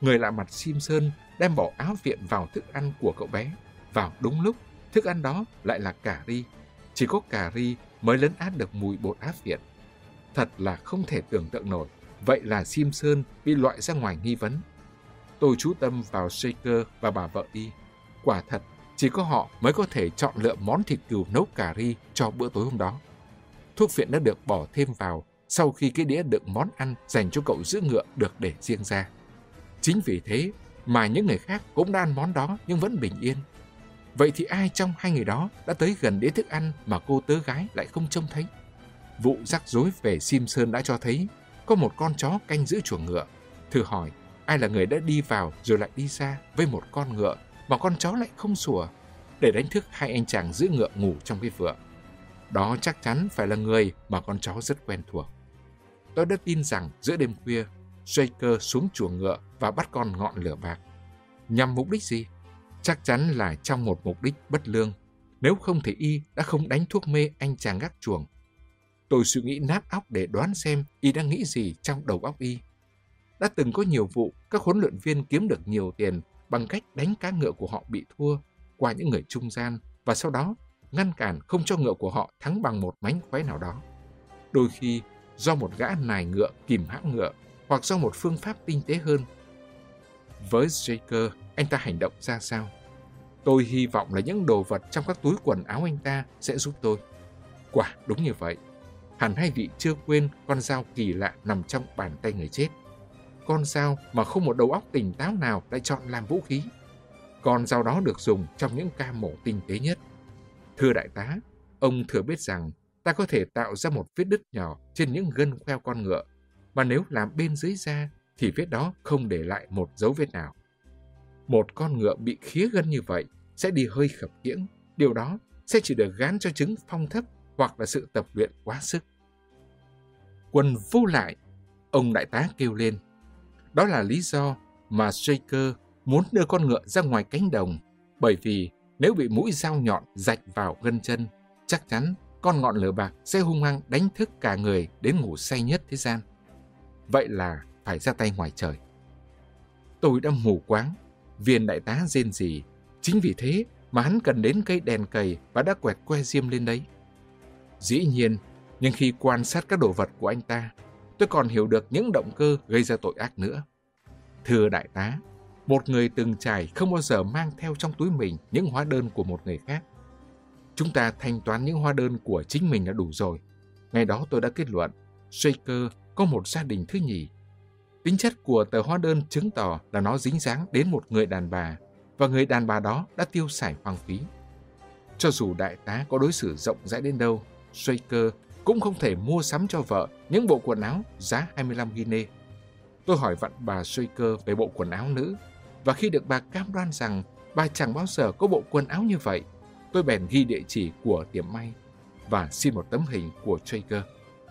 Người lạ mặt Simpson đem bỏ áo viện vào thức ăn của cậu bé. Vào đúng lúc, thức ăn đó lại là cà ri. Chỉ có cà ri mới lấn át được mùi bột áo viện. Thật là không thể tưởng tượng nổi. Vậy là Simpson bị loại ra ngoài nghi vấn. Tôi chú tâm vào Shaker và bà vợ Y. Quả thật, chỉ có họ mới có thể chọn lựa món thịt cừu nấu cà ri cho bữa tối hôm đó. Thuốc viện đã được bỏ thêm vào sau khi cái đĩa đựng món ăn dành cho cậu giữ ngựa được để riêng ra. Chính vì thế mà những người khác cũng đã ăn món đó nhưng vẫn bình yên. Vậy thì ai trong hai người đó đã tới gần đĩa thức ăn mà cô tớ gái lại không trông thấy? Vụ rắc rối về Simpson đã cho thấy có một con chó canh giữ chuồng ngựa. Thử hỏi, ai là người đã đi vào rồi lại đi ra với một con ngựa mà con chó lại không sủa để đánh thức hai anh chàng giữ ngựa ngủ trong cái vựa? Đó chắc chắn phải là người mà con chó rất quen thuộc. Tôi đã tin rằng giữa đêm khuya, Shaker xuống chuồng ngựa và bắt con ngọn lửa bạc. Nhằm mục đích gì? Chắc chắn là trong một mục đích bất lương. Nếu không thì Y đã không đánh thuốc mê anh chàng gác chuồng. Tôi suy nghĩ nát óc để đoán xem Y đang nghĩ gì trong đầu óc Y. Đã từng có nhiều vụ các huấn luyện viên kiếm được nhiều tiền bằng cách đánh cá ngựa của họ bị thua qua những người trung gian và sau đó ngăn cản không cho ngựa của họ thắng bằng một mánh khóe nào đó. Đôi khi do một gã nài ngựa kìm hãm ngựa hoặc do một phương pháp tinh tế hơn. Với Shaker, anh ta hành động ra sao? Tôi hy vọng là những đồ vật trong các túi quần áo anh ta sẽ giúp tôi. Quả đúng như vậy. Hẳn hai vị chưa quên con dao kỳ lạ nằm trong bàn tay người chết. Con dao mà không một đầu óc tỉnh táo nào lại chọn làm vũ khí. Con dao đó được dùng trong những ca mổ tinh tế nhất. Thưa đại tá, ông thừa biết rằng ta có thể tạo ra một vết đứt nhỏ trên những gân khoeo con ngựa, mà nếu làm bên dưới da thì vết đó không để lại một dấu vết nào. Một con ngựa bị khía gân như vậy sẽ đi hơi khập khiễng. Điều đó sẽ chỉ được gán cho chứng phong thấp hoặc là sự tập luyện quá sức. Quần vô lại, ông đại tá kêu lên. Đó là lý do mà Shaker muốn đưa con ngựa ra ngoài cánh đồng, bởi vì nếu bị mũi dao nhọn rạch vào gân chân, chắc chắn con ngọn lửa bạc sẽ hung hăng đánh thức cả người đến ngủ say nhất thế gian. Vậy là phải ra tay ngoài trời. Tôi đã mù quáng, viên đại tá rên rỉ. Chính vì thế mà hắn cần đến cây đèn cầy và đã quẹt que diêm lên đấy. Dĩ nhiên, nhưng khi quan sát các đồ vật của anh ta, tôi còn hiểu được những động cơ gây ra tội ác nữa. Thưa đại tá, một người từng trải không bao giờ mang theo trong túi mình những hóa đơn của một người khác. Chúng ta thanh toán những hóa đơn của chính mình là đủ rồi. Ngày đó tôi đã kết luận, Shaker có một gia đình thứ nhì. Tính chất của tờ hóa đơn chứng tỏ là nó dính dáng đến một người đàn bà, và người đàn bà đó đã tiêu xài hoang phí. Cho dù đại tá có đối xử rộng rãi đến đâu, Shaker cũng không thể mua sắm cho vợ những bộ quần áo giá 25 guinea. Tôi hỏi vặn bà Shaker về bộ quần áo nữ, và khi được bà cam đoan rằng bà chẳng bao giờ có bộ quần áo như vậy, tôi bèn ghi địa chỉ của tiệm may và xin một tấm hình của Shaker.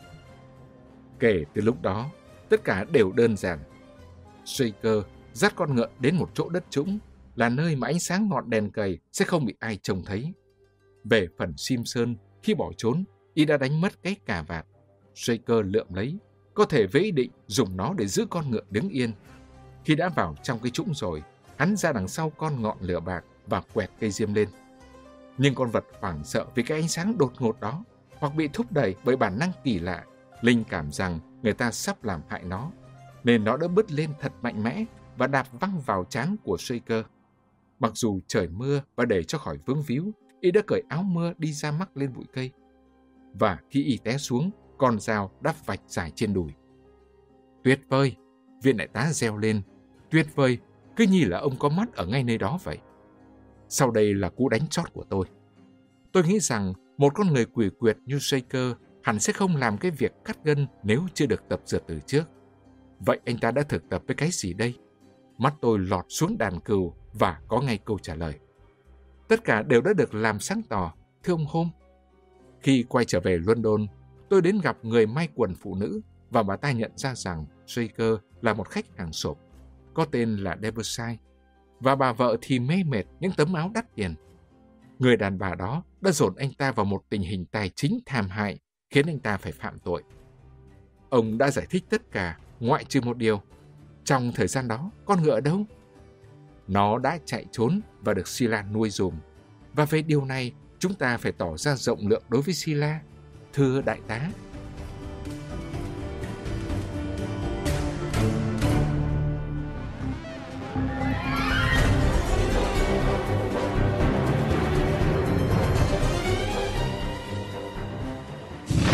Kể từ lúc đó, tất cả đều đơn giản. Shaker dắt con ngựa đến một chỗ đất trũng, là nơi mà ánh sáng ngọn đèn cầy sẽ không bị ai trông thấy. Về phần Simpson, khi bỏ trốn, y đã đánh mất cái cà vạt. Shaker lượm lấy, có thể với ý định dùng nó để giữ con ngựa đứng yên. Khi đã vào trong cái trũng rồi, hắn ra đằng sau con ngọn lửa bạc và quẹt cây diêm lên. Nhưng con vật hoảng sợ vì cái ánh sáng đột ngột đó, hoặc bị thúc đẩy bởi bản năng kỳ lạ, linh cảm rằng người ta sắp làm hại nó, nên nó đã bứt lên thật mạnh mẽ và đạp văng vào trán của Shaker. Mặc dù trời mưa và để cho khỏi vướng víu, y đã cởi áo mưa đi ra mắc lên bụi cây. Và khi y té xuống, con dao đã vạch dài trên đùi. Tuyệt vời! Viên đại tá reo lên. Tuyệt vời! Cứ như là ông có mắt ở ngay nơi đó vậy. Sau đây là cú đánh chót của tôi. Tôi nghĩ rằng một con người quỷ quyệt như Shaker hẳn sẽ không làm cái việc cắt gân nếu chưa được tập dượt từ trước. Vậy anh ta đã thực tập với cái gì đây? Mắt tôi lọt xuống đàn cừu và có ngay câu trả lời. Tất cả đều đã được làm sáng tỏ, thưa ông Holmes. Khi quay trở về London, tôi đến gặp người may quần phụ nữ và bà ta nhận ra rằng Shaker là một khách hàng sộp, có tên là Debussy, và bà vợ thì mê mệt những tấm áo đắt tiền. Người đàn bà đó đã dồn anh ta vào một tình hình tài chính thảm hại, khiến anh ta phải phạm tội. Ông đã giải thích tất cả, ngoại trừ một điều. Trong thời gian đó, con ngựa ở đâu? Nó đã chạy trốn và được Sila nuôi dùm. Và về điều này, chúng ta phải tỏ ra rộng lượng đối với Sila, thưa đại tá.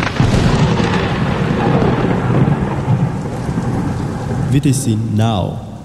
VTC Now.